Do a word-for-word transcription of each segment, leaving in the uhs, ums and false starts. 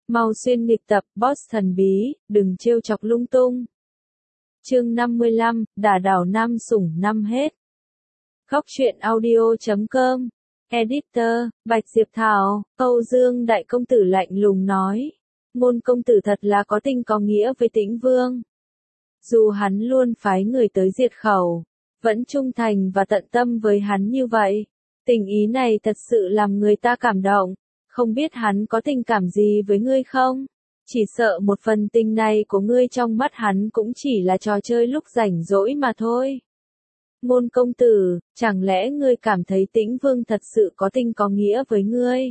Mau xuyên nghịch tập, boss thần bí, đừng trêu chọc lung tung. Chương năm mươi lăm, đả đảo nam sủng năm hết. Góc truyện audio chấm com. Editor, Bạch Diệp Thảo. Âu Dương đại công tử lạnh lùng nói. Ngôn công tử thật là có tình có nghĩa với Tĩnh Vương. Dù hắn luôn phái người tới diệt khẩu, vẫn trung thành và tận tâm với hắn như vậy. Tình ý này thật sự làm người ta cảm động. Không biết hắn có tình cảm gì với ngươi không? Chỉ sợ một phần tình này của ngươi trong mắt hắn cũng chỉ là trò chơi lúc rảnh rỗi mà thôi. Ngôn công tử, chẳng lẽ ngươi cảm thấy Tĩnh Vương thật sự có tình có nghĩa với ngươi?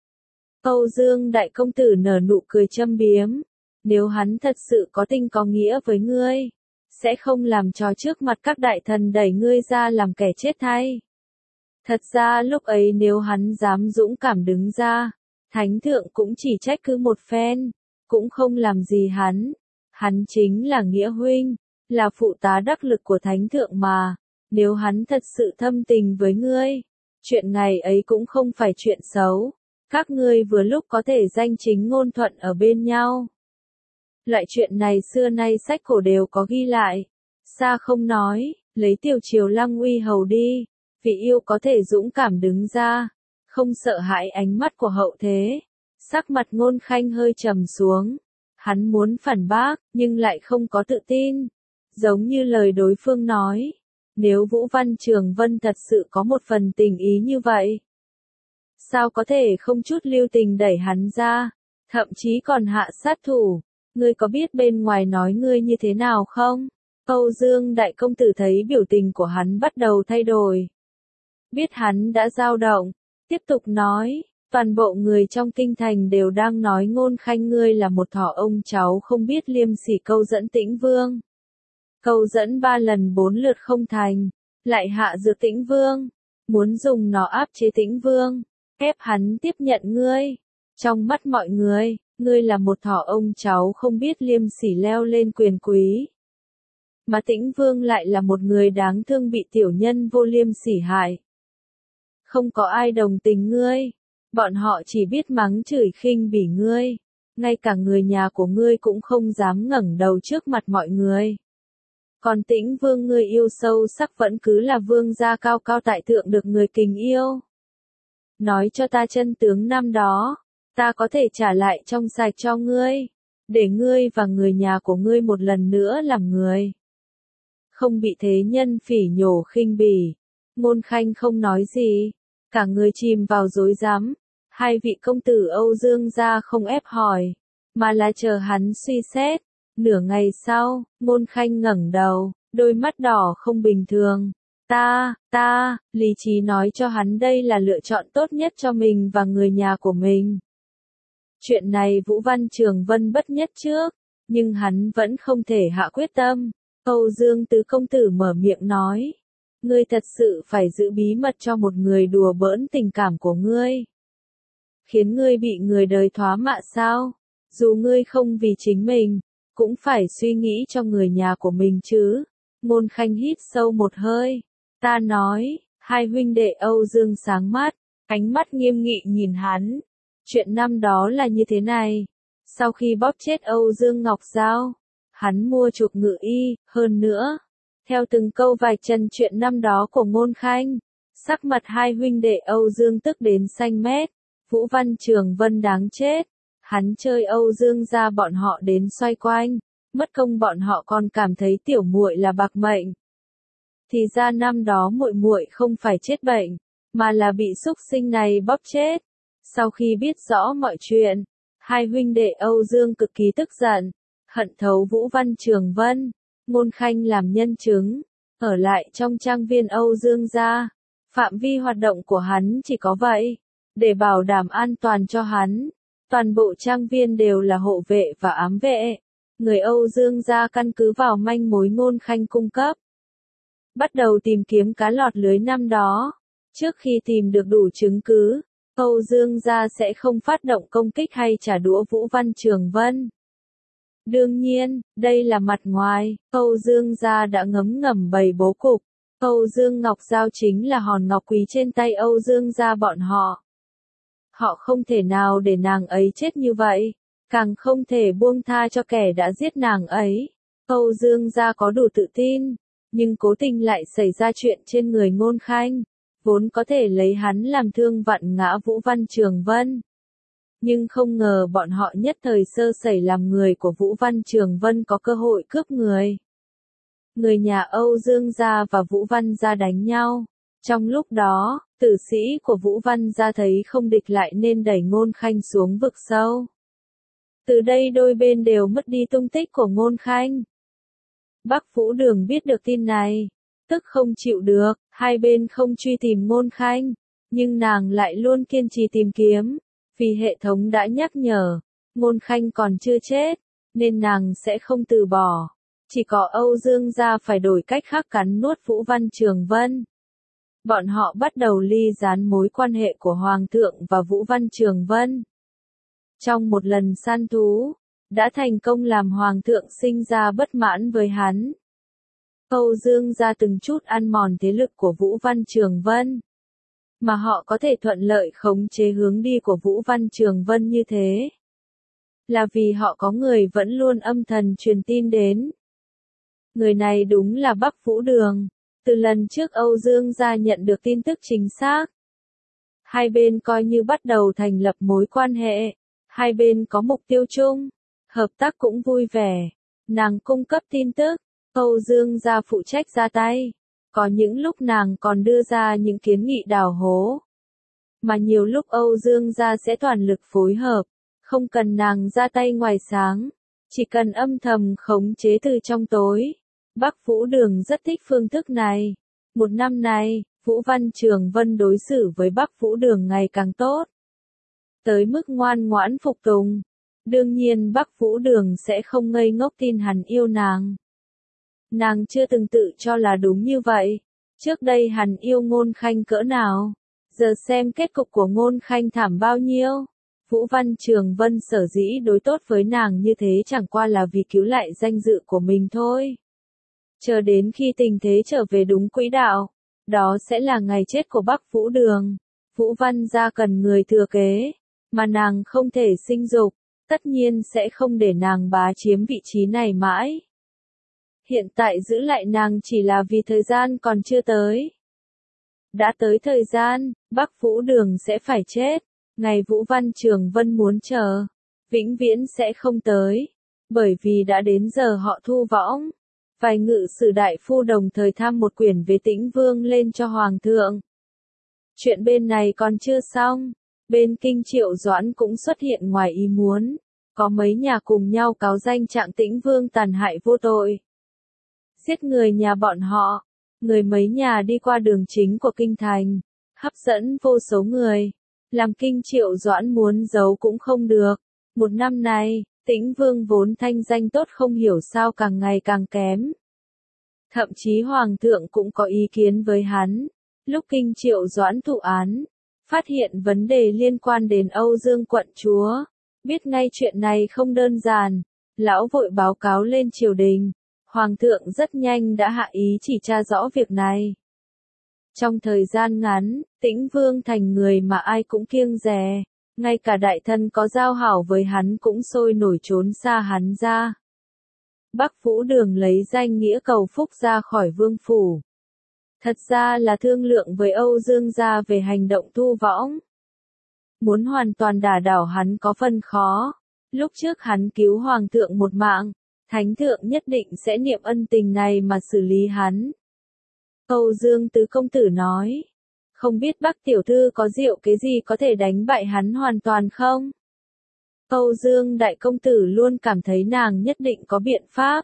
Âu Dương đại công tử nở nụ cười châm biếm. Nếu hắn thật sự có tình có nghĩa với ngươi, sẽ không làm trò trước mặt các đại thần đẩy ngươi ra làm kẻ chết thay. Thật ra lúc ấy nếu hắn dám dũng cảm đứng ra, Thánh thượng cũng chỉ trách cứ một phen, cũng không làm gì hắn. Hắn chính là nghĩa huynh, là phụ tá đắc lực của Thánh thượng mà. Nếu hắn thật sự thâm tình với ngươi, chuyện ngày ấy cũng không phải chuyện xấu. Các ngươi vừa lúc có thể danh chính ngôn thuận ở bên nhau. Loại chuyện này xưa nay sách cổ đều có ghi lại. Xa không nói, lấy Tiểu Triều Lăng uy hầu đi, vị yêu có thể dũng cảm đứng ra, không sợ hãi ánh mắt của hậu thế. Sắc mặt Ngôn Khanh hơi trầm xuống. Hắn muốn phản bác, nhưng lại không có tự tin. Giống như lời đối phương nói. Nếu Vũ Văn Trường Vân thật sự có một phần tình ý như vậy, sao có thể không chút lưu tình đẩy hắn ra, thậm chí còn hạ sát thủ. Ngươi có biết bên ngoài nói ngươi như thế nào không? Âu Dương đại công tử thấy biểu tình của hắn bắt đầu thay đổi. Biết hắn đã dao động, tiếp tục nói, toàn bộ người trong kinh thành đều đang nói Ngôn Khanh ngươi là một thỏ ông cháu không biết liêm sỉ câu dẫn Tĩnh Vương. Câu dẫn ba lần bốn lượt không thành, lại hạ dược Tĩnh Vương, muốn dùng nó áp chế Tĩnh Vương, ép hắn tiếp nhận ngươi. Trong mắt mọi người, ngươi là một thỏ ông cháu không biết liêm sỉ leo lên quyền quý. Mà Tĩnh Vương lại là một người đáng thương bị tiểu nhân vô liêm sỉ hại. Không có ai đồng tình ngươi, bọn họ chỉ biết mắng chửi khinh bỉ ngươi, ngay cả người nhà của ngươi cũng không dám ngẩng đầu trước mặt mọi người. Còn Tĩnh Vương ngươi yêu sâu sắc vẫn cứ là vương gia cao cao tại thượng được người kính yêu. Nói cho ta chân tướng năm đó, ta có thể trả lại trong sạch cho ngươi, để ngươi và người nhà của ngươi một lần nữa làm người. Không bị thế nhân phỉ nhổ khinh bỉ. Ngôn Khanh không nói gì, cả người chìm vào rối rắm. Hai vị công tử Âu Dương gia không ép hỏi, mà là chờ hắn suy xét. Nửa ngày sau, Ngôn Khanh ngẩng đầu, đôi mắt đỏ không bình thường. Ta, ta, lý trí nói cho hắn đây là lựa chọn tốt nhất cho mình và người nhà của mình. Chuyện này Vũ Văn Trường Vân bất nhất trước, nhưng hắn vẫn không thể hạ quyết tâm. Âu Dương tứ công tử mở miệng nói. Ngươi thật sự phải giữ bí mật cho một người đùa bỡn tình cảm của ngươi. Khiến ngươi bị người đời thoá mạ sao? Dù ngươi không vì chính mình, cũng phải suy nghĩ cho người nhà của mình chứ. Ngôn Khanh hít sâu một hơi. Ta nói, hai huynh đệ Âu Dương sáng mắt, ánh mắt nghiêm nghị nhìn hắn. Chuyện năm đó là như thế này. Sau khi bóp chết Âu Dương Ngọc Giao, hắn mua chuộc Ngự Y, hơn nữa. Theo từng câu vạch trần chuyện năm đó của Ngôn Khanh, sắc mặt hai huynh đệ Âu Dương tức đến xanh mét. Vũ Văn Trường Vân đáng chết. Hắn chơi Âu Dương gia bọn họ đến xoay quanh, mất công bọn họ còn cảm thấy tiểu muội là bạc mệnh. Thì ra năm đó muội muội không phải chết bệnh, mà là bị xúc sinh này bóp chết. Sau khi biết rõ mọi chuyện, hai huynh đệ Âu Dương cực kỳ tức giận, hận thấu Vũ Văn Trường Vân. Ngôn Khanh làm nhân chứng, ở lại trong trang viên Âu Dương gia. Phạm vi hoạt động của hắn chỉ có vậy, để bảo đảm an toàn cho hắn. Toàn bộ trang viên đều là hộ vệ và ám vệ. Người Âu Dương gia căn cứ vào manh mối Ngôn Khanh cung cấp, bắt đầu tìm kiếm cá lọt lưới năm đó. Trước khi tìm được đủ chứng cứ, Âu Dương gia sẽ không phát động công kích hay trả đũa Vũ Văn Trường Vân. Đương nhiên, đây là mặt ngoài, Âu Dương gia đã ngấm ngầm bày bố cục. Âu Dương Ngọc Giao chính là hòn ngọc quý trên tay Âu Dương gia bọn họ. Họ không thể nào để nàng ấy chết như vậy. càng không thể buông tha cho kẻ đã giết nàng ấy. Âu Dương gia có đủ tự tin, nhưng cố tình lại xảy ra chuyện trên người Ngôn Khanh, vốn có thể lấy hắn làm thương vặn ngã Vũ Văn Trường Vân. Nhưng không ngờ bọn họ nhất thời sơ sẩy làm người của Vũ Văn Trường Vân có cơ hội cướp người. Người nhà Âu Dương gia và Vũ Văn gia đánh nhau. Trong lúc đó, tử sĩ của Vũ Văn gia thấy không địch lại nên đẩy Ngôn Khanh xuống vực sâu. Từ đây đôi bên đều mất đi tung tích của Ngôn Khanh. Bắc Vũ Đường biết được tin này, tức không chịu được, hai bên không truy tìm Ngôn Khanh, nhưng nàng lại luôn kiên trì tìm kiếm, vì hệ thống đã nhắc nhở, Ngôn Khanh còn chưa chết, nên nàng sẽ không từ bỏ. Chỉ có Âu Dương gia phải đổi cách khác cắn nuốt Vũ Văn Trường Vân. Bọn họ bắt đầu ly gián mối quan hệ của Hoàng thượng và Vũ Văn Trường Vân. Trong một lần săn thú, đã thành công làm Hoàng thượng sinh ra bất mãn với hắn. Âu Dương gia từng chút ăn mòn thế lực của Vũ Văn Trường Vân. Mà họ có thể thuận lợi khống chế hướng đi của Vũ Văn Trường Vân như thế. Là vì họ có người vẫn luôn âm thầm truyền tin đến. Người này đúng là Bắc Vũ Đường. Từ lần trước Âu Dương gia nhận được tin tức chính xác. Hai bên coi như bắt đầu thành lập mối quan hệ. Hai bên có mục tiêu chung. Hợp tác cũng vui vẻ. Nàng cung cấp tin tức. Âu Dương gia phụ trách ra tay. Có những lúc nàng còn đưa ra những kiến nghị đào hố. Mà nhiều lúc Âu Dương gia sẽ toàn lực phối hợp. Không cần nàng ra tay ngoài sáng. Chỉ cần âm thầm khống chế từ trong tối. Bắc Vũ Đường rất thích phương thức này. Một năm nay, Vũ Văn Trường Vân đối xử với Bắc Vũ Đường ngày càng tốt. Tới mức ngoan ngoãn phục tùng. Đương nhiên Bắc Vũ Đường sẽ không ngây ngốc tin hắn yêu nàng. Nàng chưa từng tự cho là đúng như vậy. Trước đây hắn yêu Ngôn Khanh cỡ nào. Giờ xem kết cục của Ngôn Khanh thảm bao nhiêu. Vũ Văn Trường Vân sở dĩ đối tốt với nàng như thế chẳng qua là vì cứu lại danh dự của mình thôi. Chờ đến khi tình thế trở về đúng quỹ đạo, đó sẽ là ngày chết của Bắc Vũ Đường. Vũ Văn gia cần người thừa kế, mà nàng không thể sinh dục, tất nhiên sẽ không để nàng bá chiếm vị trí này mãi. Hiện tại giữ lại nàng chỉ là vì thời gian còn chưa tới. Đã tới thời gian, Bắc Vũ Đường sẽ phải chết, ngày Vũ Văn Trường Vân muốn chờ, vĩnh viễn sẽ không tới, bởi vì đã đến giờ họ thu võng. Vài ngự sử đại phu đồng thời tham một quyển về Tĩnh Vương lên cho Hoàng thượng. Chuyện bên này còn chưa xong, bên Kinh Triệu Doãn cũng xuất hiện ngoài ý muốn, có mấy nhà cùng nhau cáo danh Trạng Tĩnh Vương tàn hại vô tội. Giết người nhà bọn họ, người mấy nhà đi qua đường chính của Kinh Thành, hấp dẫn vô số người, làm Kinh Triệu Doãn muốn giấu cũng không được. Một năm nay, Tĩnh Vương vốn thanh danh tốt không hiểu sao càng ngày càng kém. Thậm chí Hoàng thượng cũng có ý kiến với hắn. Lúc Kinh Triệu Doãn thụ án, phát hiện vấn đề liên quan đến Âu Dương quận chúa. Biết ngay chuyện này không đơn giản, lão vội báo cáo lên triều đình. Hoàng thượng rất nhanh đã hạ ý chỉ tra rõ việc này. Trong thời gian ngắn, Tĩnh Vương thành người mà ai cũng kiêng dè. Ngay cả đại thân có giao hảo với hắn cũng sôi nổi trốn xa hắn ra. Bắc Vũ Đường lấy danh nghĩa cầu phúc ra khỏi vương phủ. Thật ra là thương lượng với Âu Dương gia về hành động thu võng. Muốn hoàn toàn đả đảo hắn có phần khó. Lúc trước hắn cứu Hoàng thượng một mạng, Thánh thượng nhất định sẽ niệm ân tình này mà xử lý hắn. Âu Dương tứ công tử nói. Không biết Bắc tiểu thư có diệu cái gì có thể đánh bại hắn hoàn toàn không? Âu Dương đại công tử luôn cảm thấy nàng nhất định có biện pháp.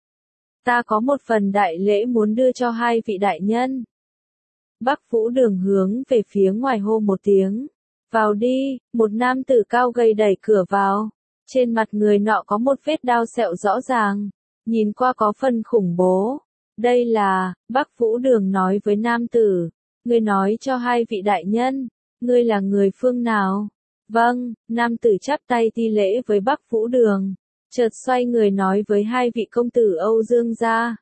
Ta có một phần đại lễ muốn đưa cho hai vị đại nhân. Bắc Vũ Đường hướng về phía ngoài hô một tiếng. Vào đi, một nam tử cao gầy đẩy cửa vào. Trên mặt người nọ có một vết đao sẹo rõ ràng. Nhìn qua có phần khủng bố. Đây là, Bắc Vũ Đường nói với nam tử. Ngươi nói cho hai vị đại nhân, ngươi là người phương nào? Vâng, nam tử chắp tay thi lễ với Bắc Vũ Đường, chợt xoay người nói với hai vị công tử Âu Dương gia.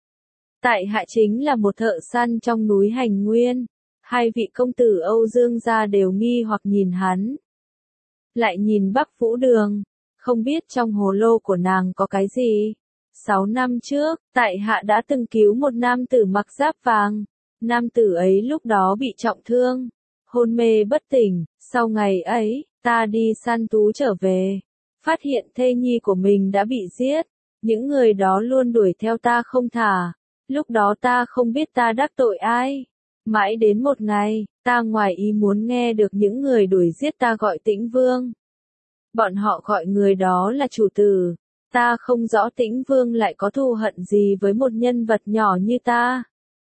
Tại hạ chính là một thợ săn trong núi Hành Nguyên. Hai vị công tử Âu Dương gia đều nghi hoặc nhìn hắn. Lại nhìn Bắc Vũ Đường, không biết trong hồ lô của nàng có cái gì. Sáu năm trước, tại hạ đã từng cứu một nam tử mặc giáp vàng. Nam tử ấy lúc đó bị trọng thương, hôn mê bất tỉnh. Sau ngày ấy, ta đi săn thú trở về, phát hiện thê nhi của mình đã bị giết. Những người đó luôn đuổi theo ta không thả. Lúc đó ta không biết ta đắc tội ai. Mãi đến một ngày, ta ngoài ý muốn nghe được những người đuổi giết ta gọi Tĩnh Vương. Bọn họ gọi người đó là chủ tử. Ta không rõ Tĩnh Vương lại có thù hận gì với một nhân vật nhỏ như ta.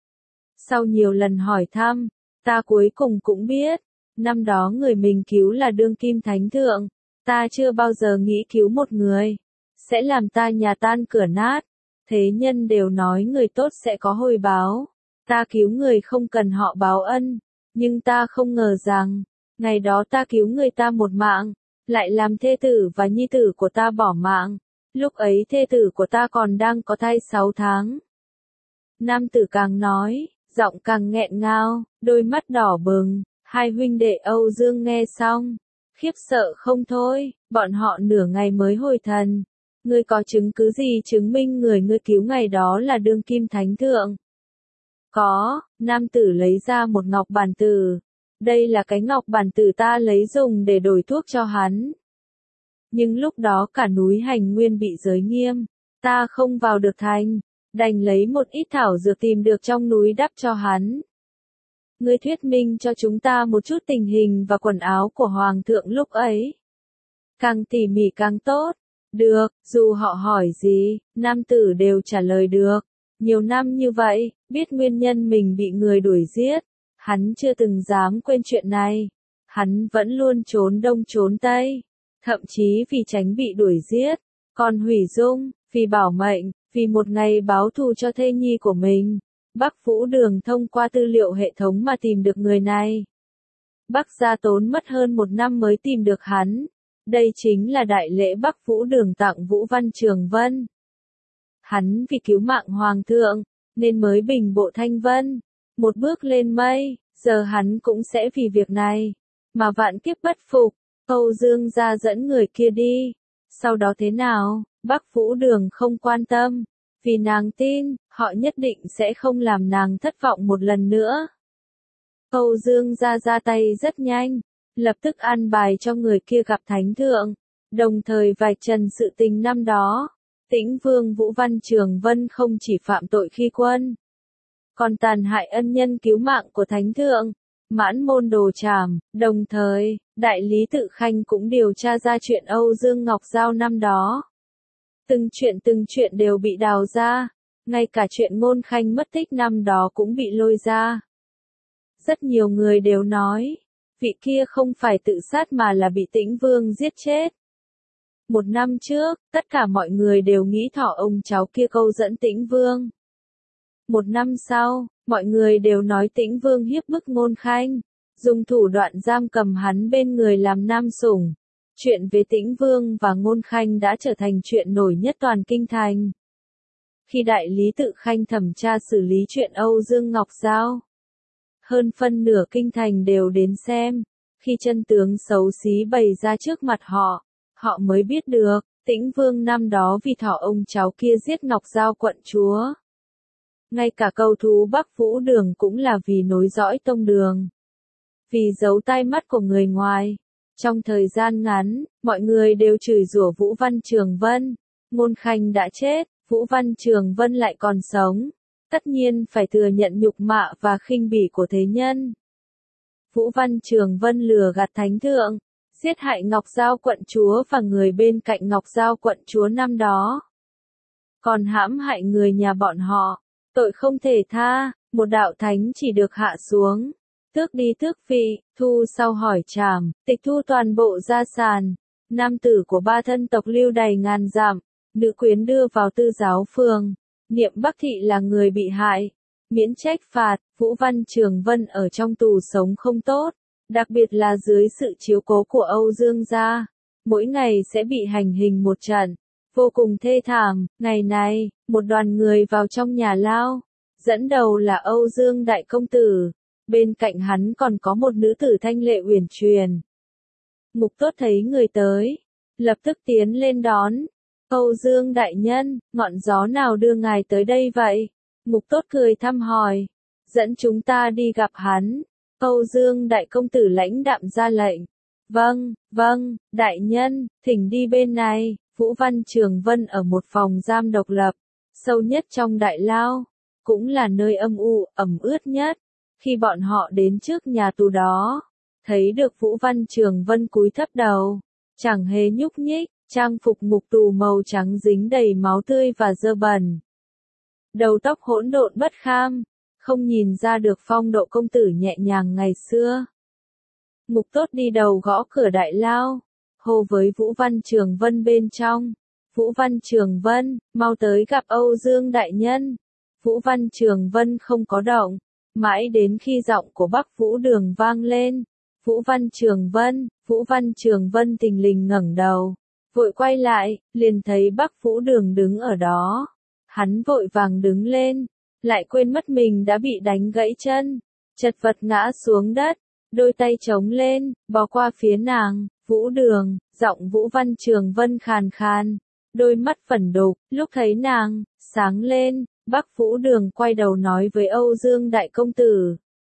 Sau nhiều lần hỏi thăm, ta cuối cùng cũng biết, năm đó người mình cứu là đương kim thánh thượng. Ta chưa bao giờ nghĩ cứu một người sẽ làm ta nhà tan cửa nát. Thế nhân đều nói người tốt sẽ có hồi báo. Ta cứu người không cần họ báo ân, nhưng ta không ngờ rằng, ngày đó ta cứu người ta một mạng, lại làm thê tử và nhi tử của ta bỏ mạng. Lúc ấy thê tử của ta còn đang có thai sáu tháng. Nam tử càng nói, giọng càng nghẹn ngào, đôi mắt đỏ bừng. Hai huynh đệ Âu Dương nghe xong, khiếp sợ không thôi, bọn họ nửa ngày mới hồi thần. Ngươi có chứng cứ gì chứng minh người ngươi cứu ngày đó là đương kim thánh thượng? Có, nam tử lấy ra một ngọc bản tử. Đây là cái ngọc bản tử ta lấy dùng để đổi thuốc cho hắn. Nhưng lúc đó cả núi Hành Nguyên bị giới nghiêm, ta không vào được thành, đành lấy một ít thảo dược tìm được trong núi đắp cho hắn. Ngươi thuyết minh cho chúng ta một chút tình hình và quần áo của hoàng thượng lúc ấy. Càng tỉ mỉ càng tốt. Được, dù họ hỏi gì, nam tử đều trả lời được. Nhiều năm như vậy, biết nguyên nhân mình bị người đuổi giết, hắn chưa từng dám quên chuyện này. Hắn vẫn luôn trốn đông trốn tây, thậm chí vì tránh bị đuổi giết, còn hủy dung, vì bảo mệnh, vì một ngày báo thù cho thê nhi của mình. Bắc Vũ Đường thông qua tư liệu hệ thống mà tìm được người này. Bắc gia tốn mất hơn một năm mới tìm được hắn. Đây chính là đại lễ Bắc Vũ Đường tặng Vũ Văn Trường Vân. Hắn vì cứu mạng hoàng thượng, nên mới bình bộ thanh vân, một bước lên mây, giờ hắn cũng sẽ vì việc này, mà vạn kiếp bất phục. Âu Dương gia dẫn người kia đi. Sau đó thế nào, Bắc Vũ Đường không quan tâm, vì nàng tin, họ nhất định sẽ không làm nàng thất vọng một lần nữa. Âu Dương gia ra tay rất nhanh, lập tức an bài cho người kia gặp thánh thượng, đồng thời vạch trần sự tình năm đó. Tĩnh Vương Vũ Văn Trường Vân không chỉ phạm tội khi quân, còn tàn hại ân nhân cứu mạng của thánh thượng, mãn môn đồ trảm. Đồng thời, đại lý Tự Khanh cũng điều tra ra chuyện Âu Dương Ngọc Giao năm đó. Từng chuyện từng chuyện đều bị đào ra, ngay cả chuyện Ngôn Khanh mất tích năm đó cũng bị lôi ra. Rất nhiều người đều nói, vị kia không phải tự sát mà là bị Tĩnh Vương giết chết. Một năm trước, tất cả mọi người đều nghĩ thỏ ông cháu kia câu dẫn Tĩnh Vương. Một năm sau, mọi người đều nói Tĩnh Vương hiếp bức Ngôn Khanh, dùng thủ đoạn giam cầm hắn bên người làm nam sủng. Chuyện về Tĩnh Vương và Ngôn Khanh đã trở thành chuyện nổi nhất toàn kinh thành. Khi đại lý Tự Khanh thẩm tra xử lý chuyện Âu Dương Ngọc Giao, hơn phân nửa kinh thành đều đến xem. Khi chân tướng xấu xí bày ra trước mặt họ, họ mới biết được, Tĩnh Vương năm đó vì thỏ ông cháu kia giết Ngọc Giao quận chúa. Ngay cả cầu thú Bắc Vũ Đường cũng là vì nối dõi tông đường, vì giấu tai mắt của người ngoài. Trong thời gian ngắn, mọi người đều chửi rủa Vũ Văn Trường Vân. Ngôn Khanh đã chết, Vũ Văn Trường Vân lại còn sống, tất nhiên phải thừa nhận nhục mạ và khinh bỉ của thế nhân. Vũ Văn Trường Vân lừa gạt thánh thượng, giết hại Ngọc Giao quận chúa và người bên cạnh Ngọc Giao quận chúa năm đó, còn hãm hại người nhà bọn họ, tội không thể tha. Một đạo thánh chỉ được hạ xuống, tước đi tước vị, thu sau hỏi trảm, tịch thu toàn bộ gia sản. Nam tử của ba thân tộc lưu đày ngàn dặm, nữ quyến đưa vào tư giáo phường. Niệm Bắc Thị là người bị hại, miễn trách phạt. Vũ Văn Trường Vân ở trong tù sống không tốt, đặc biệt là dưới sự chiếu cố của Âu Dương gia, mỗi ngày sẽ bị hành hình một trận, vô cùng thê thảm. Ngày này, một đoàn người vào trong nhà lao, dẫn đầu là Âu Dương đại công tử, bên cạnh hắn còn có một nữ tử thanh lệ uyển chuyển. Mục Tốt thấy người tới, lập tức tiến lên đón. Âu Dương đại nhân, ngọn gió nào đưa ngài tới đây vậy? Mục Tốt cười thăm hỏi. Dẫn chúng ta đi gặp hắn. Âu Dương đại công tử lãnh đạm ra lệnh. Vâng, vâng, đại nhân, thỉnh đi bên này. Vũ Văn Trường Vân ở một phòng giam độc lập, sâu nhất trong đại lao, cũng là nơi âm u, ẩm ướt nhất. Khi bọn họ đến trước nhà tù đó, thấy được Vũ Văn Trường Vân cúi thấp đầu, chẳng hề nhúc nhích, trang phục ngục tù màu trắng dính đầy máu tươi và dơ bẩn. Đầu tóc hỗn độn bất kham, không nhìn ra được phong độ công tử nhẹ nhàng ngày xưa. Mục Tốt đi đầu gõ cửa đại lao, hô với Vũ Văn Trường Vân bên trong. Vũ Văn Trường Vân, mau tới gặp Âu Dương đại nhân. Vũ Văn Trường Vân không có động, mãi đến khi giọng của Bắc Vũ Đường vang lên. Vũ Văn Trường Vân, Vũ Văn Trường Vân thình lình ngẩng đầu, vội quay lại, liền thấy Bắc Vũ Đường đứng ở đó. Hắn vội vàng đứng lên, lại quên mất mình đã bị đánh gãy chân, chật vật ngã xuống đất, đôi tay chống lên, bò qua phía nàng. Vũ Đường, giọng Vũ Văn Trường Vân khàn khàn, đôi mắt phẫn đục, lúc thấy nàng, sáng lên. Bắc Vũ Đường quay đầu nói với Âu Dương đại công tử.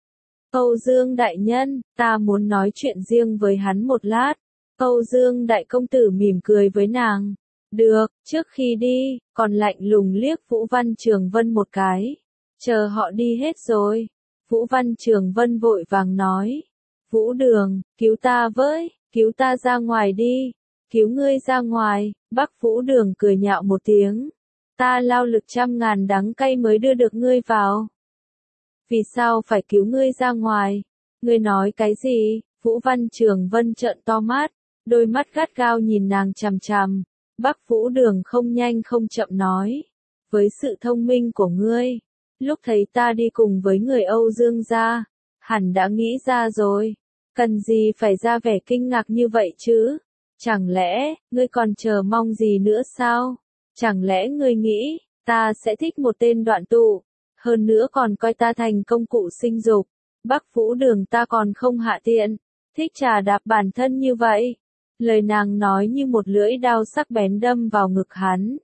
Âu Dương đại nhân, ta muốn nói chuyện riêng với hắn một lát. Âu Dương đại công tử mỉm cười với nàng. Được, trước khi đi, còn lạnh lùng liếc Vũ Văn Trường Vân một cái. Chờ họ đi hết rồi. Vũ Văn Trường Vân vội vàng nói. Vũ Đường, cứu ta với, cứu ta ra ngoài đi. Cứu ngươi ra ngoài. Bắc Vũ Đường cười nhạo một tiếng. Ta lao lực trăm ngàn đắng cay mới đưa được ngươi vào. Vì sao phải cứu ngươi ra ngoài? Ngươi nói cái gì? Vũ Văn Trường Vân trợn to mắt, đôi mắt gắt gao nhìn nàng chằm chằm. Bắc Vũ Đường không nhanh không chậm nói. Với sự thông minh của ngươi, lúc thấy ta đi cùng với người Âu Dương gia, hẳn đã nghĩ ra rồi. Cần gì phải ra vẻ kinh ngạc như vậy chứ? Chẳng lẽ, ngươi còn chờ mong gì nữa sao? Chẳng lẽ ngươi nghĩ, ta sẽ thích một tên đoạn tụ, hơn nữa còn coi ta thành công cụ sinh dục. Bắc Vũ Đường ta còn không hạ tiện, thích trà đạp bản thân như vậy. Lời nàng nói như một lưỡi đao sắc bén đâm vào ngực hắn.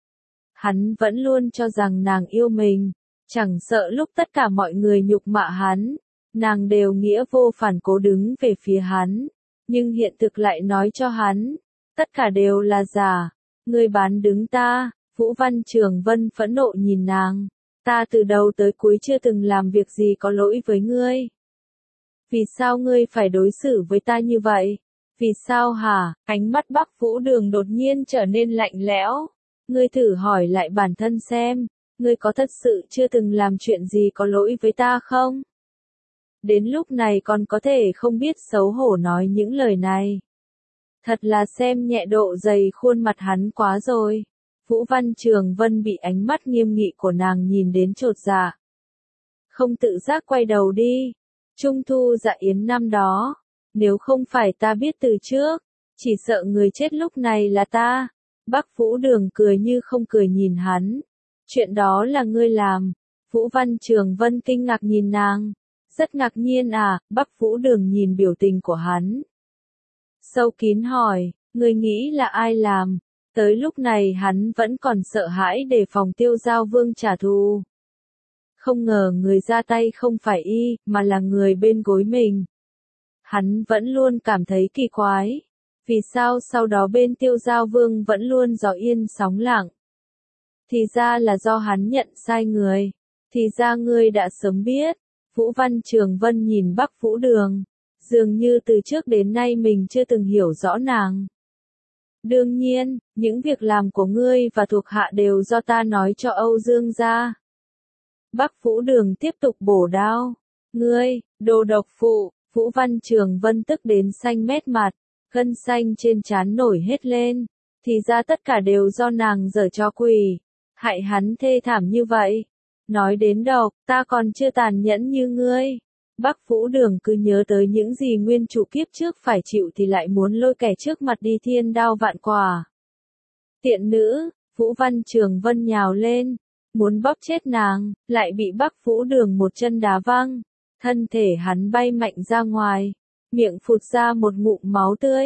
Hắn vẫn luôn cho rằng nàng yêu mình, chẳng sợ lúc tất cả mọi người nhục mạ hắn, nàng đều nghĩa vô phản cố đứng về phía hắn. Nhưng hiện thực lại nói cho hắn, tất cả đều là giả. Ngươi bán đứng ta. Vũ Văn Trường Vân phẫn nộ nhìn nàng. Ta từ đầu tới cuối chưa từng làm việc gì có lỗi với ngươi. Vì sao ngươi phải đối xử với ta như vậy? Vì sao hả? Ánh mắt Bắc Vũ Đường đột nhiên trở nên lạnh lẽo. Ngươi thử hỏi lại bản thân xem, ngươi có thật sự chưa từng làm chuyện gì có lỗi với ta không? Đến lúc này còn có thể không biết xấu hổ nói những lời này. Thật là xem nhẹ độ dày khuôn mặt hắn quá rồi. Vũ Văn Trường Vân bị ánh mắt nghiêm nghị của nàng nhìn đến chột dạ. Không tự giác quay đầu đi. Trung thu dạ yến năm đó, nếu không phải ta biết từ trước, chỉ sợ người chết lúc này là ta. Bắc Vũ Đường cười như không cười nhìn hắn. Chuyện đó là ngươi làm. Vũ Văn Trường Vân kinh ngạc nhìn nàng. Rất ngạc nhiên à? Bắc Vũ Đường nhìn biểu tình của hắn, sâu kín hỏi, ngươi nghĩ là ai làm? Tới lúc này hắn vẫn còn sợ hãi đề phòng Tiêu Giao Vương trả thù. Không ngờ người ra tay không phải y, mà là người bên gối mình. Hắn vẫn luôn cảm thấy kỳ quái. Vì sao sau đó bên Tiêu Giao Vương vẫn luôn gió yên sóng lặng? Thì ra là do hắn nhận sai người. Thì ra ngươi đã sớm biết. Vũ Văn Trường Vân nhìn Bắc Vũ Đường. Dường như từ trước đến nay mình chưa từng hiểu rõ nàng. Đương nhiên, những việc làm của ngươi và thuộc hạ đều do ta nói cho Âu Dương gia. Bắc Vũ Đường tiếp tục bổ đao. Ngươi, đồ độc phụ. Vũ Văn Trường Vân tức đến xanh mét mặt, gân xanh trên trán nổi hết lên. Thì ra tất cả đều do nàng giở trò quỷ, hại hắn thê thảm như vậy. Nói đến độc, ta còn chưa tàn nhẫn như ngươi. Bắc Vũ Đường cứ nhớ tới những gì nguyên chủ kiếp trước phải chịu thì lại muốn lôi kẻ trước mặt đi thiên đao vạn quả. Tiện nữ, Vũ Văn Trường Vân nhào lên, muốn bóp chết nàng, lại bị Bắc Vũ Đường một chân đá văng. Thân thể hắn bay mạnh ra ngoài, miệng phụt ra một ngụm máu tươi.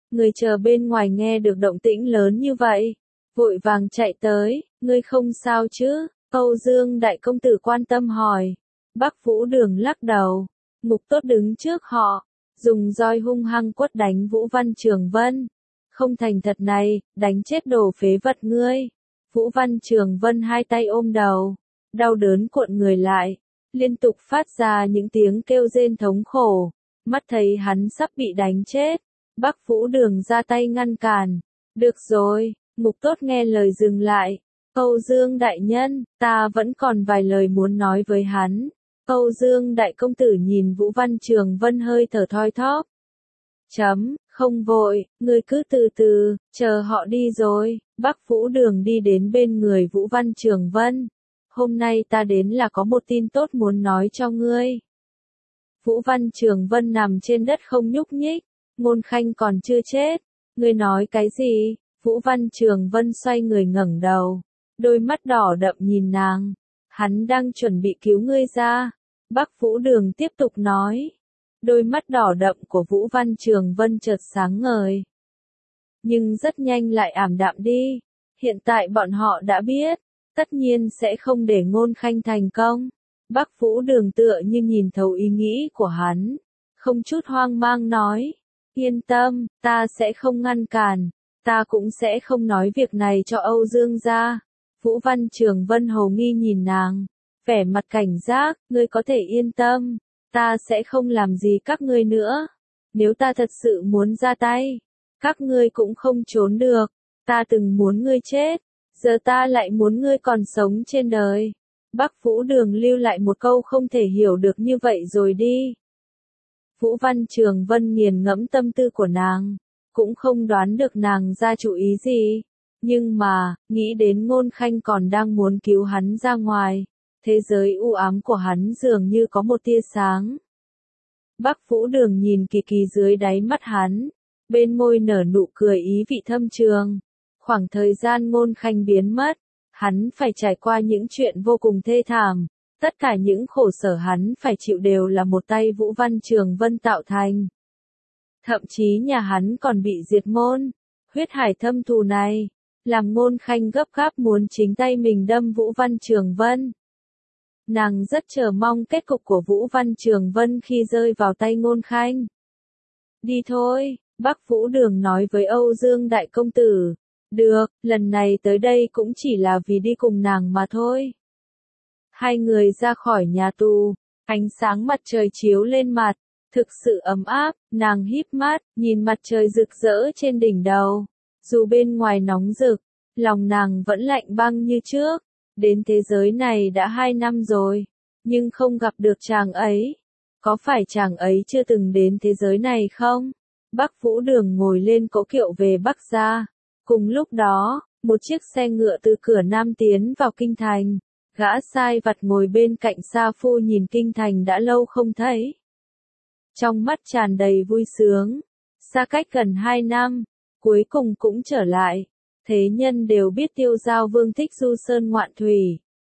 Người chờ bên ngoài nghe được động tĩnh lớn như vậy, vội vàng chạy tới, ngươi không sao chứ? Âu Dương đại công tử quan tâm hỏi. Bắc Vũ Đường lắc đầu, Mục Tốt đứng trước họ, dùng roi hung hăng quất đánh Vũ Văn Trường Vân. Không thành thật này, đánh chết đồ phế vật ngươi. Vũ Văn Trường Vân hai tay ôm đầu, đau đớn cuộn người lại, liên tục phát ra những tiếng kêu rên thống khổ, mắt thấy hắn sắp bị đánh chết. Bắc Vũ Đường ra tay ngăn cản. Được rồi, Mục Tốt nghe lời dừng lại. Âu Dương đại nhân, ta vẫn còn vài lời muốn nói với hắn. Âu Dương đại công tử nhìn Vũ Văn Trường Vân hơi thở thoi thóp. Chấm, không vội, ngươi cứ từ từ, chờ họ đi rồi. Bắc Vũ Đường đi đến bên người Vũ Văn Trường Vân. Hôm nay ta đến là có một tin tốt muốn nói cho ngươi. Vũ Văn Trường Vân nằm trên đất không nhúc nhích, Ngôn Khanh còn chưa chết. Ngươi nói cái gì? Vũ Văn Trường Vân xoay người ngẩng đầu, đôi mắt đỏ đậm nhìn nàng. Hắn đang chuẩn bị cứu ngươi ra. Bắc Vũ Đường tiếp tục nói. Đôi mắt đỏ đậm của Vũ Văn Trường Vân chợt sáng ngời, nhưng rất nhanh lại ảm đạm đi. Hiện tại bọn họ đã biết, tất nhiên sẽ không để Ngôn Khanh thành công. Bắc Vũ Đường tựa như nhìn thấu ý nghĩ của hắn, không chút hoang mang nói. Yên tâm, ta sẽ không ngăn cản, ta cũng sẽ không nói việc này cho Âu Dương gia. Vũ Văn Trường Vân hồ nghi nhìn nàng, vẻ mặt cảnh giác, ngươi có thể yên tâm, ta sẽ không làm gì các ngươi nữa. Nếu ta thật sự muốn ra tay, các ngươi cũng không trốn được. Ta từng muốn ngươi chết, giờ ta lại muốn ngươi còn sống trên đời. Bắc Vũ Đường lưu lại một câu không thể hiểu được như vậy rồi đi. Vũ Văn Trường Vân nghiền ngẫm tâm tư của nàng, cũng không đoán được nàng ra chủ ý gì. Nhưng mà, nghĩ đến Ngôn Khanh còn đang muốn cứu hắn ra ngoài, thế giới u ám của hắn dường như có một tia sáng. Bắc Vũ Đường nhìn kỳ kỳ dưới đáy mắt hắn, bên môi nở nụ cười ý vị thâm trường. Khoảng thời gian Ngôn Khanh biến mất, hắn phải trải qua những chuyện vô cùng thê thảm. Tất cả những khổ sở hắn phải chịu đều là một tay Vũ Văn Trường Vân tạo thành. Thậm chí nhà hắn còn bị diệt môn. Huyết hải thâm thù này, làm Ngôn Khanh gấp gáp muốn chính tay mình đâm Vũ Văn Trường Vân. Nàng rất chờ mong kết cục của Vũ Văn Trường Vân khi rơi vào tay Ngôn Khanh. Đi thôi, Bắc Vũ Đường nói với Âu Dương đại công tử. Được, lần này tới đây cũng chỉ là vì đi cùng nàng mà thôi. Hai người ra khỏi nhà tù, ánh sáng mặt trời chiếu lên mặt, thực sự ấm áp. Nàng híp mắt, nhìn mặt trời rực rỡ trên đỉnh đầu. Dù bên ngoài nóng rực, lòng nàng vẫn lạnh băng như trước. Đến thế giới này đã hai năm rồi, nhưng không gặp được chàng ấy. Có phải chàng ấy chưa từng đến thế giới này không? Bắc Vũ Đường ngồi lên cỗ kiệu về Bắc gia. Cùng lúc đó, một chiếc xe ngựa từ cửa Nam tiến vào kinh thành. Gã sai vặt ngồi bên cạnh Sa Phu nhìn kinh thành đã lâu không thấy. Trong mắt tràn đầy vui sướng. Xa cách gần hai năm, cuối cùng cũng trở lại. Thế nhân đều biết Tiêu Giao Vương thích du sơn ngoạn thủy.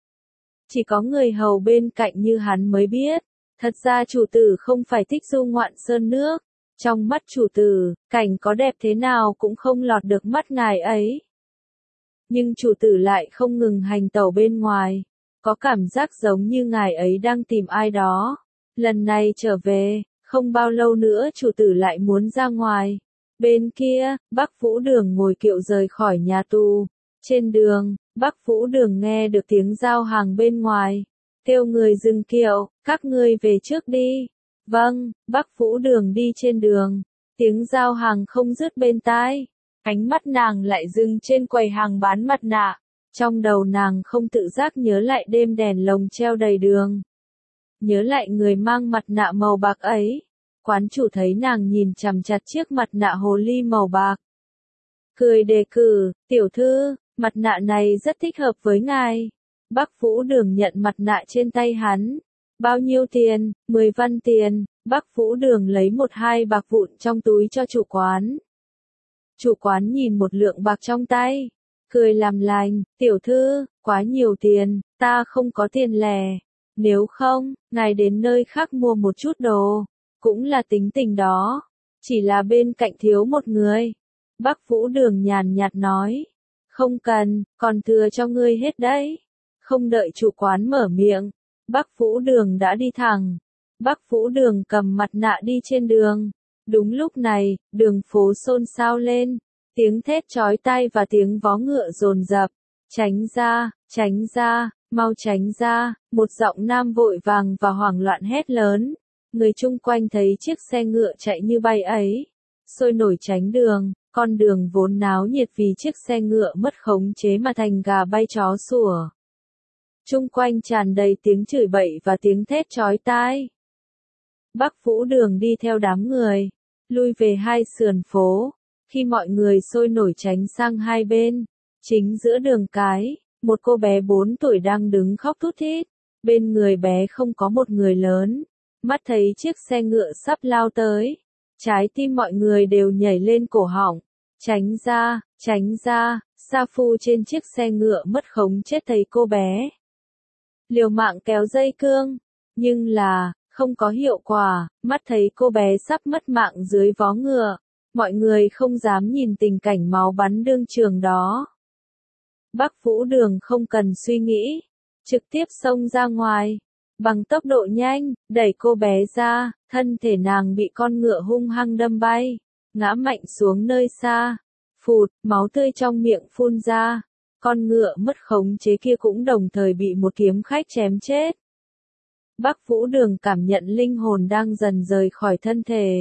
Chỉ có người hầu bên cạnh như hắn mới biết. Thật ra chủ tử không phải thích du ngoạn sơn nước. Trong mắt chủ tử, cảnh có đẹp thế nào cũng không lọt được mắt ngài ấy. Nhưng chủ tử lại không ngừng hành tẩu bên ngoài. Có cảm giác giống như ngài ấy đang tìm ai đó. Lần này trở về, không bao lâu nữa chủ tử lại muốn ra ngoài. Bên kia, Bắc Vũ Đường ngồi kiệu rời khỏi nhà tù. Trên đường, Bắc Vũ Đường nghe được tiếng giao hàng bên ngoài. Kêu người dừng kiệu, các ngươi về trước đi. Vâng, Bắc Vũ Đường đi trên đường. Tiếng giao hàng không dứt bên tai. Ánh mắt nàng lại dừng trên quầy hàng bán mặt nạ. Trong đầu nàng không tự giác nhớ lại đêm đèn lồng treo đầy đường. Nhớ lại người mang mặt nạ màu bạc ấy. Quán chủ thấy nàng nhìn chằm chặt chiếc mặt nạ hồ ly màu bạc. Cười đề cử, tiểu thư, mặt nạ này rất thích hợp với ngài. Bắc Vũ Đường nhận mặt nạ trên tay hắn. Bao nhiêu tiền? mười văn tiền. Bắc Vũ Đường lấy một hai bạc vụn trong túi cho chủ quán. Chủ quán nhìn một lượng bạc trong tay. Cười làm lành, tiểu thư, quá nhiều tiền, ta không có tiền lẻ. Nếu không, ngài đến nơi khác mua một chút đồ. Cũng là tính tình đó. Chỉ là bên cạnh thiếu một người. Bắc Vũ Đường nhàn nhạt nói. Không cần, còn thừa cho ngươi hết đấy. Không đợi chủ quán mở miệng, Bắc Vũ Đường đã đi thẳng. Bắc Vũ Đường cầm mặt nạ đi trên đường. Đúng lúc này, đường phố xôn xao lên. Tiếng thét chói tai và tiếng vó ngựa dồn dập. Tránh ra, tránh ra, mau tránh ra, một giọng nam vội vàng và hoảng loạn hét lớn. Người chung quanh thấy chiếc xe ngựa chạy như bay ấy, sôi nổi tránh đường, con đường vốn náo nhiệt vì chiếc xe ngựa mất khống chế mà thành gà bay chó sủa. Chung quanh tràn đầy tiếng chửi bậy và tiếng thét chói tai. Bắc Vũ Đường đi theo đám người, lui về hai sườn phố, khi mọi người sôi nổi tránh sang hai bên, chính giữa đường cái, một cô bé bốn tuổi đang đứng khóc thút thít, bên người bé không có một người lớn. Mắt thấy chiếc xe ngựa sắp lao tới, trái tim mọi người đều nhảy lên cổ họng. Tránh ra, tránh ra, sa phu trên chiếc xe ngựa mất khống chế thấy cô bé. Liều mạng kéo dây cương, nhưng là, không có hiệu quả, mắt thấy cô bé sắp mất mạng dưới vó ngựa. Mọi người không dám nhìn tình cảnh máu bắn đương trường đó. Bắc Vũ Đường không cần suy nghĩ, trực tiếp xông ra ngoài. Bằng tốc độ nhanh, đẩy cô bé ra, thân thể nàng bị con ngựa hung hăng đâm bay, ngã mạnh xuống nơi xa. Phụt, máu tươi trong miệng phun ra. Con ngựa mất khống chế kia cũng đồng thời bị một kiếm khách chém chết. Bắc Vũ Đường cảm nhận linh hồn đang dần rời khỏi thân thể.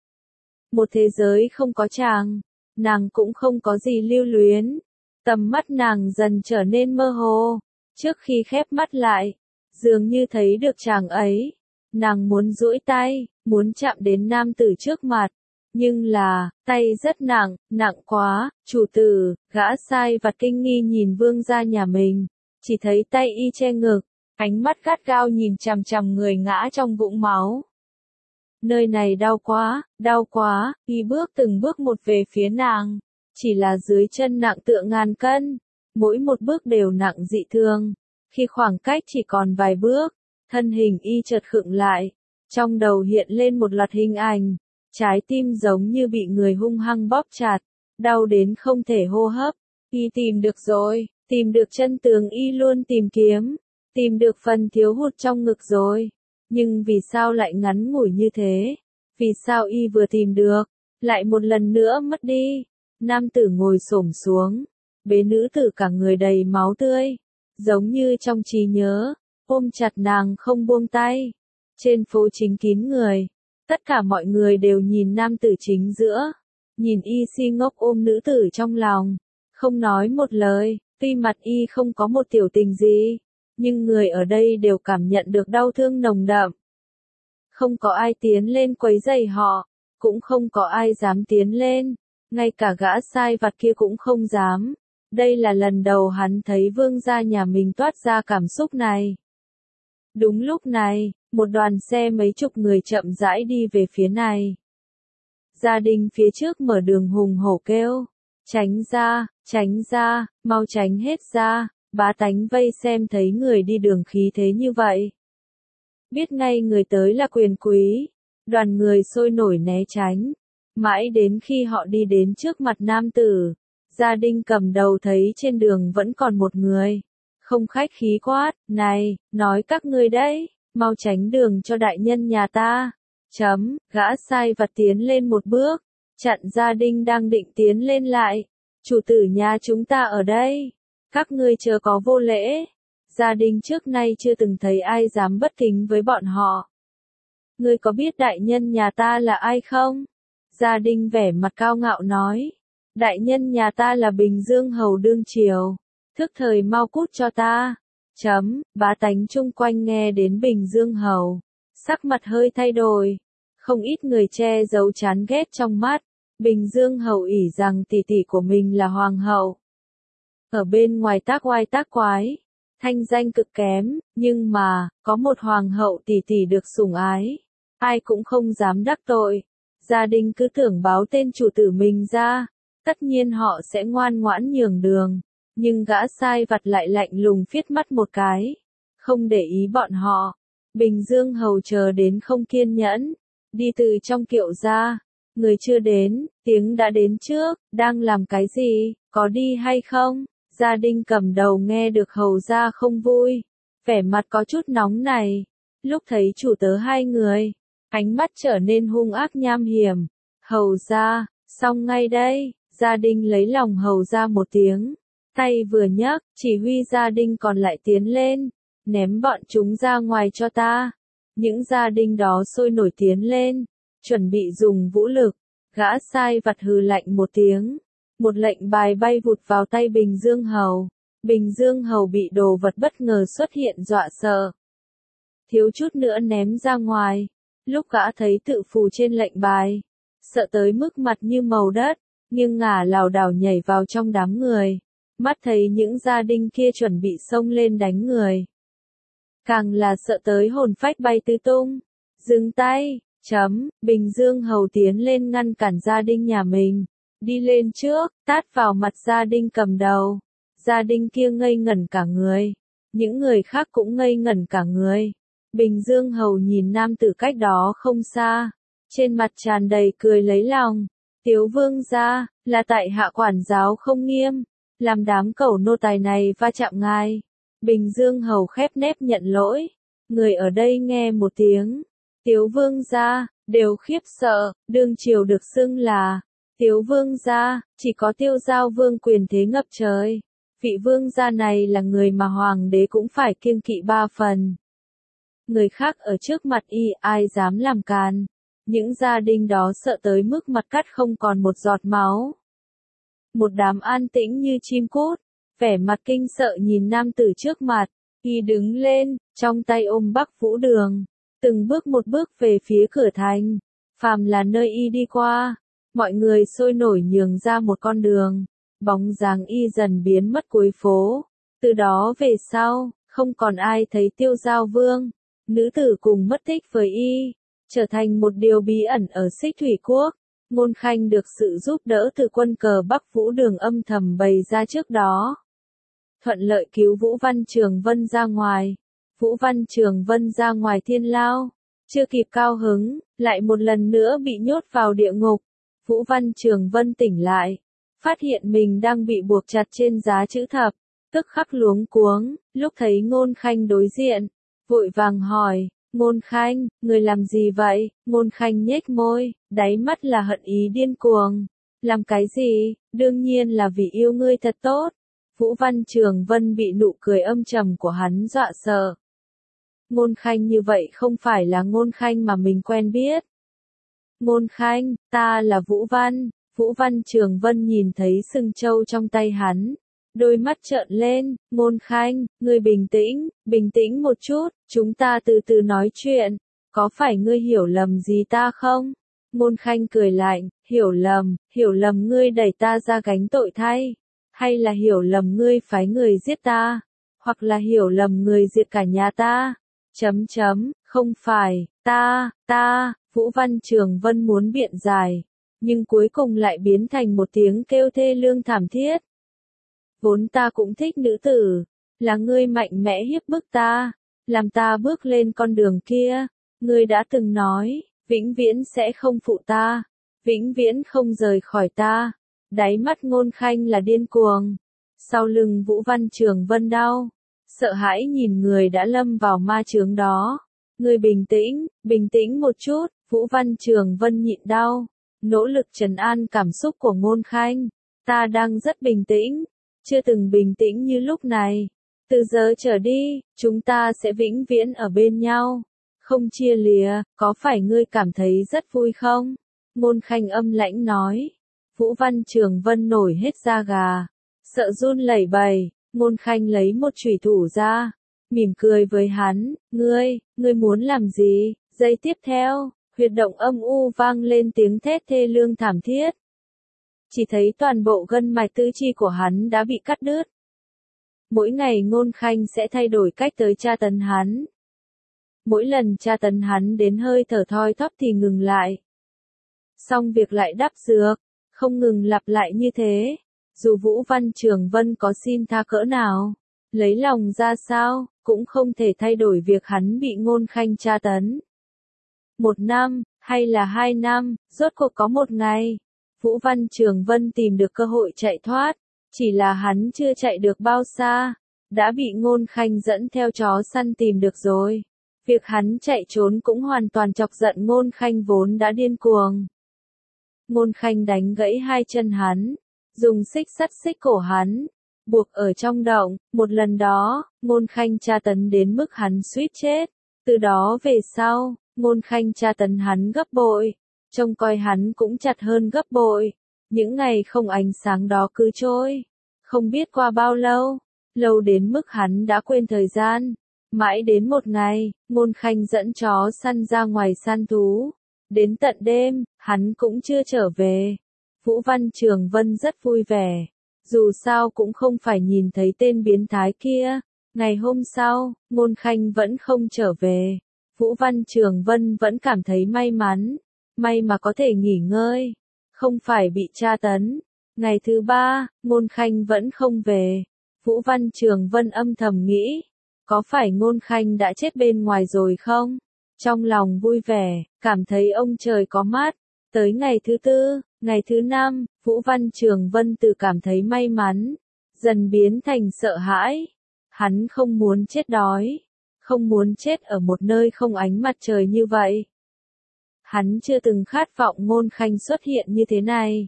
Một thế giới không có chàng, nàng cũng không có gì lưu luyến. Tầm mắt nàng dần trở nên mơ hồ, trước khi khép mắt lại, dường như thấy được chàng ấy. Nàng muốn duỗi tay, muốn chạm đến nam tử trước mặt. Nhưng là, tay rất nặng, nặng quá, chủ tử, gã sai vặt kinh nghi nhìn vương gia nhà mình. Chỉ thấy tay y che ngực, ánh mắt gắt gao nhìn chằm chằm người ngã trong vũng máu. Nơi này đau quá, đau quá, y bước từng bước một về phía nàng. Chỉ là dưới chân nặng tựa ngàn cân, mỗi một bước đều nặng dị thường. Khi khoảng cách chỉ còn vài bước, thân hình y chợt khựng lại, trong đầu hiện lên một loạt hình ảnh, trái tim giống như bị người hung hăng bóp chặt, đau đến không thể hô hấp. Y tìm được rồi, tìm được chân tướng y luôn tìm kiếm, tìm được phần thiếu hụt trong ngực rồi. Nhưng vì sao lại ngắn ngủi như thế? Vì sao y vừa tìm được, lại một lần nữa mất đi? Nam tử ngồi xổm xuống, bế nữ tử cả người đầy máu tươi, giống như trong trí nhớ, ôm chặt nàng không buông tay. Trên phố chính kín người, tất cả mọi người đều nhìn nam tử chính giữa, nhìn y si ngốc ôm nữ tử trong lòng, không nói một lời. Tuy mặt y không có một tiểu tình gì, nhưng người ở đây đều cảm nhận được đau thương nồng đậm. Không có ai tiến lên quấy rầy họ, cũng không có ai dám tiến lên, ngay cả gã sai vặt kia cũng không dám. Đây là lần đầu hắn thấy vương gia nhà mình toát ra cảm xúc này. Đúng lúc này, một đoàn xe mấy chục người chậm rãi đi về phía này. Gia đình phía trước mở đường hùng hổ kêu, tránh ra, tránh ra, mau tránh hết ra. Bá tánh vây xem thấy người đi đường khí thế như vậy, biết ngay người tới là quyền quý, đoàn người sôi nổi né tránh, mãi đến khi họ đi đến trước mặt nam tử, gia đình cầm đầu thấy trên đường vẫn còn một người, không khách khí quát, này, nói các ngươi đấy, mau tránh đường cho đại nhân nhà ta. Chấm, gã sai vặt tiến lên một bước, chặn gia đình đang định tiến lên lại, chủ tử nhà chúng ta ở đây. Các ngươi chớ có vô lễ, gia đình trước nay chưa từng thấy ai dám bất kính với bọn họ. Ngươi có biết đại nhân nhà ta là ai không? Gia đình vẻ mặt cao ngạo nói, đại nhân nhà ta là Bình Dương Hầu đương triều, thức thời mau cút cho ta. Chấm, bá tánh chung quanh nghe đến Bình Dương Hầu, sắc mặt hơi thay đổi, không ít người che giấu chán ghét trong mắt. Bình Dương Hầu ỷ rằng tỷ tỷ của mình là hoàng hậu. Ở bên ngoài tác oai tác quái, thanh danh cực kém, nhưng mà, có một hoàng hậu tỷ tỷ được sủng ái, ai cũng không dám đắc tội. Gia đình cứ tưởng báo tên chủ tử mình ra, tất nhiên họ sẽ ngoan ngoãn nhường đường, nhưng gã sai vặt lại lạnh lùng phiết mắt một cái, không để ý bọn họ. Bình Dương Hầu chờ đến không kiên nhẫn, đi từ trong kiệu ra, Người chưa đến, tiếng đã đến trước, đang làm cái gì, có đi hay không? Gia Đinh cầm đầu nghe được hầu gia không vui, vẻ mặt có chút nóng này. Lúc thấy chủ tớ hai người, ánh mắt trở nên hung ác nham hiểm. Hầu gia, xong ngay đây, Gia Đinh lấy lòng hầu gia một tiếng. Tay vừa nhấc, chỉ huy Gia Đinh còn lại tiến lên, ném bọn chúng ra ngoài cho ta. Những gia đình đó sôi nổi tiến lên, chuẩn bị dùng vũ lực. Gã sai vặt hừ lạnh một tiếng, một lệnh bài bay vụt vào tay Bình Dương Hầu. Bình Dương Hầu bị đồ vật bất ngờ xuất hiện dọa sợ, thiếu chút nữa ném ra ngoài. Lúc gã thấy tự phù trên lệnh bài, sợ tới mức mặt như màu đất, nhưng ngả lảo đảo nhảy vào trong đám người. Mắt thấy những gia đình kia chuẩn bị xông lên đánh người, càng là sợ tới hồn phách bay tứ tung. Dừng tay, chấm, Bình Dương Hầu tiến lên ngăn cản gia đình nhà mình, đi lên trước, tát vào mặt gia đình cầm đầu. Gia đình kia ngây ngẩn cả người, những người khác cũng ngây ngẩn cả người. Bình Dương Hầu nhìn nam tử cách đó không xa, trên mặt tràn đầy cười lấy lòng. Tiếu vương gia, là tại hạ quản giáo không nghiêm, làm đám cẩu nô tài này va chạm ngài. Bình Dương Hầu khép nép nhận lỗi. Người ở đây nghe một tiếng Tiếu vương gia, đều khiếp sợ. Đương triều được xưng là Tiếu vương gia, chỉ có Tiêu Giao vương quyền thế ngập trời. Vị vương gia này là người mà hoàng đế cũng phải kiêng kỵ ba phần. Người khác ở trước mặt y ai dám làm càn. Những gia đình đó sợ tới mức mặt cắt không còn một giọt máu. Một đám an tĩnh như chim cút, vẻ mặt kinh sợ nhìn nam tử trước mặt. Y đứng lên, trong tay ôm Bắc Vũ Đường, từng bước một bước về phía cửa thành. Phàm là nơi y đi qua, mọi người sôi nổi nhường ra một con đường. Bóng dáng y dần biến mất cuối phố. Từ đó về sau, không còn ai thấy Tiêu Giao vương. Nữ tử cùng mất tích với y, trở thành một điều bí ẩn ở Xích Thủy Quốc. Ngôn Khanh được sự giúp đỡ từ quân cờ Bắc Vũ Đường âm thầm bày ra trước đó, thuận lợi cứu Vũ Văn Trường Vân ra ngoài. Vũ Văn Trường Vân ra ngoài thiên lao, chưa kịp cao hứng, lại một lần nữa bị nhốt vào địa ngục. Vũ Văn Trường Vân tỉnh lại, phát hiện mình đang bị buộc chặt trên giá chữ thập, tức khắc luống cuống. Lúc thấy Ngôn Khanh đối diện, vội vàng hỏi, Ngôn Khanh, người làm gì vậy? Ngôn Khanh nhếch môi, đáy mắt là hận ý điên cuồng. Làm cái gì? Đương nhiên là vì yêu ngươi thật tốt. Vũ Văn Trường Vân bị nụ cười âm trầm của hắn dọa sợ. Ngôn Khanh như vậy không phải là Ngôn Khanh mà mình quen biết. Ngôn Khanh, ta là Vũ Văn. Vũ Văn Trường Vân nhìn thấy sừng trâu trong tay hắn, đôi mắt trợn lên. Ngôn Khanh, ngươi bình tĩnh, bình tĩnh một chút, chúng ta từ từ nói chuyện. Có phải ngươi hiểu lầm gì ta không? Ngôn Khanh cười lạnh, hiểu lầm, hiểu lầm ngươi đẩy ta ra gánh tội thay, hay là hiểu lầm ngươi phái người giết ta, hoặc là hiểu lầm người diệt cả nhà ta? Chấm chấm, không phải, ta, ta, Vũ Văn Trường Vân muốn biện giải, nhưng cuối cùng lại biến thành một tiếng kêu thê lương thảm thiết. Vốn ta cũng thích nữ tử, là ngươi mạnh mẽ hiếp bức ta, làm ta bước lên con đường kia. Ngươi đã từng nói, vĩnh viễn sẽ không phụ ta, vĩnh viễn không rời khỏi ta. Đáy mắt Ngôn Khanh là điên cuồng. Sau lưng Vũ Văn Trường Vân đau, sợ hãi nhìn người đã lâm vào ma chướng đó. Ngươi bình tĩnh, bình tĩnh một chút. Vũ Văn Trường Vân nhịn đau, nỗ lực trấn an cảm xúc của Ngôn Khanh. Ta đang rất bình tĩnh, chưa từng bình tĩnh như lúc này. Từ giờ trở đi, chúng ta sẽ vĩnh viễn ở bên nhau, không chia lìa. Có phải ngươi cảm thấy rất vui không? Ngôn Khanh âm lãnh nói. Vũ Văn Trường Vân nổi hết da gà, sợ run lẩy bẩy. Ngôn Khanh lấy một chủy thủ ra, mỉm cười với hắn. Ngươi, ngươi muốn làm gì? Giây tiếp theo, huyệt động âm u vang lên tiếng thét thê lương thảm thiết. Chỉ thấy toàn bộ gân mạch tứ chi của hắn đã bị cắt đứt. Mỗi ngày Ngôn Khanh sẽ thay đổi cách tới tra tấn hắn. Mỗi lần tra tấn hắn đến hơi thở thoi thóp thì ngừng lại. Xong việc lại đắp dược, không ngừng lặp lại như thế. Dù Vũ Văn Trường Vân có xin tha cỡ nào, lấy lòng ra sao, cũng không thể thay đổi việc hắn bị Ngôn Khanh tra tấn. Một năm, Hay là hai năm, rốt cuộc có một ngày, Vũ Văn Trường Vân tìm được cơ hội chạy thoát, chỉ là hắn chưa chạy được bao xa, đã bị Ngôn Khanh dẫn theo chó săn tìm được rồi. Việc hắn chạy trốn cũng hoàn toàn chọc giận Ngôn Khanh vốn đã điên cuồng. Ngôn Khanh đánh gãy hai chân hắn, dùng xích sắt xích cổ hắn, buộc ở trong động, một lần đó, Ngôn Khanh tra tấn đến mức hắn suýt chết. Từ đó về sau, Ngôn Khanh tra tấn hắn gấp bội, trông coi hắn cũng chặt hơn gấp bội. Những ngày không ánh sáng đó cứ trôi, không biết qua bao lâu, lâu đến mức hắn đã quên thời gian. Mãi đến một ngày, Ngôn Khanh dẫn chó săn ra ngoài săn thú. Đến tận đêm, hắn cũng chưa trở về. Vũ Văn Trường Vân rất vui vẻ. Dù sao cũng không phải nhìn thấy tên biến thái kia. Ngày hôm sau, Ngôn Khanh vẫn không trở về. Vũ Văn Trường Vân vẫn cảm thấy may mắn. May mà có thể nghỉ ngơi, không phải bị tra tấn. Ngày thứ ba, Ngôn Khanh vẫn không về. Vũ Văn Trường Vân âm thầm nghĩ, có phải Ngôn Khanh đã chết bên ngoài rồi không? Trong lòng vui vẻ, cảm thấy ông trời có mắt. Tới ngày thứ tư, ngày thứ năm, Vũ Văn Trường Vân tự cảm thấy may mắn, dần biến thành sợ hãi. Hắn không muốn chết đói, không muốn chết ở một nơi không ánh mặt trời như vậy. Hắn chưa từng khát vọng Ngôn Khanh xuất hiện như thế này.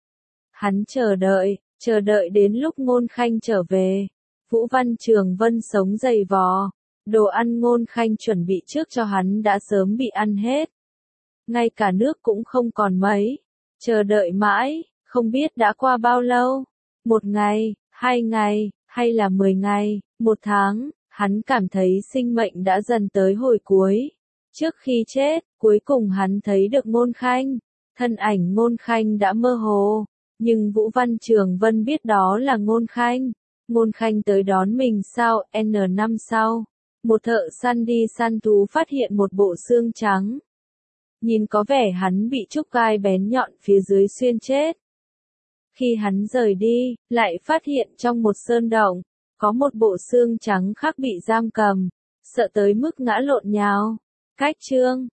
Hắn chờ đợi, chờ đợi đến lúc Ngôn Khanh trở về. Vũ Văn Trường Vân sống dày vò, đồ ăn Ngôn Khanh chuẩn bị trước cho hắn đã sớm bị ăn hết. Ngay cả nước cũng không còn mấy. Chờ đợi mãi, không biết đã qua bao lâu. Một ngày, hai ngày, hay là mười ngày, một tháng, hắn cảm thấy sinh mệnh đã dần tới hồi cuối. Trước khi chết, cuối cùng hắn thấy được Ngôn Khanh. Thân ảnh Ngôn Khanh đã mơ hồ, nhưng Vũ Văn Trường Vân biết đó là Ngôn Khanh. Ngôn Khanh tới đón mình sau N năm sau. Một thợ săn đi săn thú phát hiện một bộ xương trắng. Nhìn có vẻ hắn bị trúc gai bén nhọn phía dưới xuyên chết. Khi hắn rời đi, lại phát hiện trong một sơn động, có một bộ xương trắng khác bị giam cầm, sợ tới mức ngã lộn nhào. Cách chương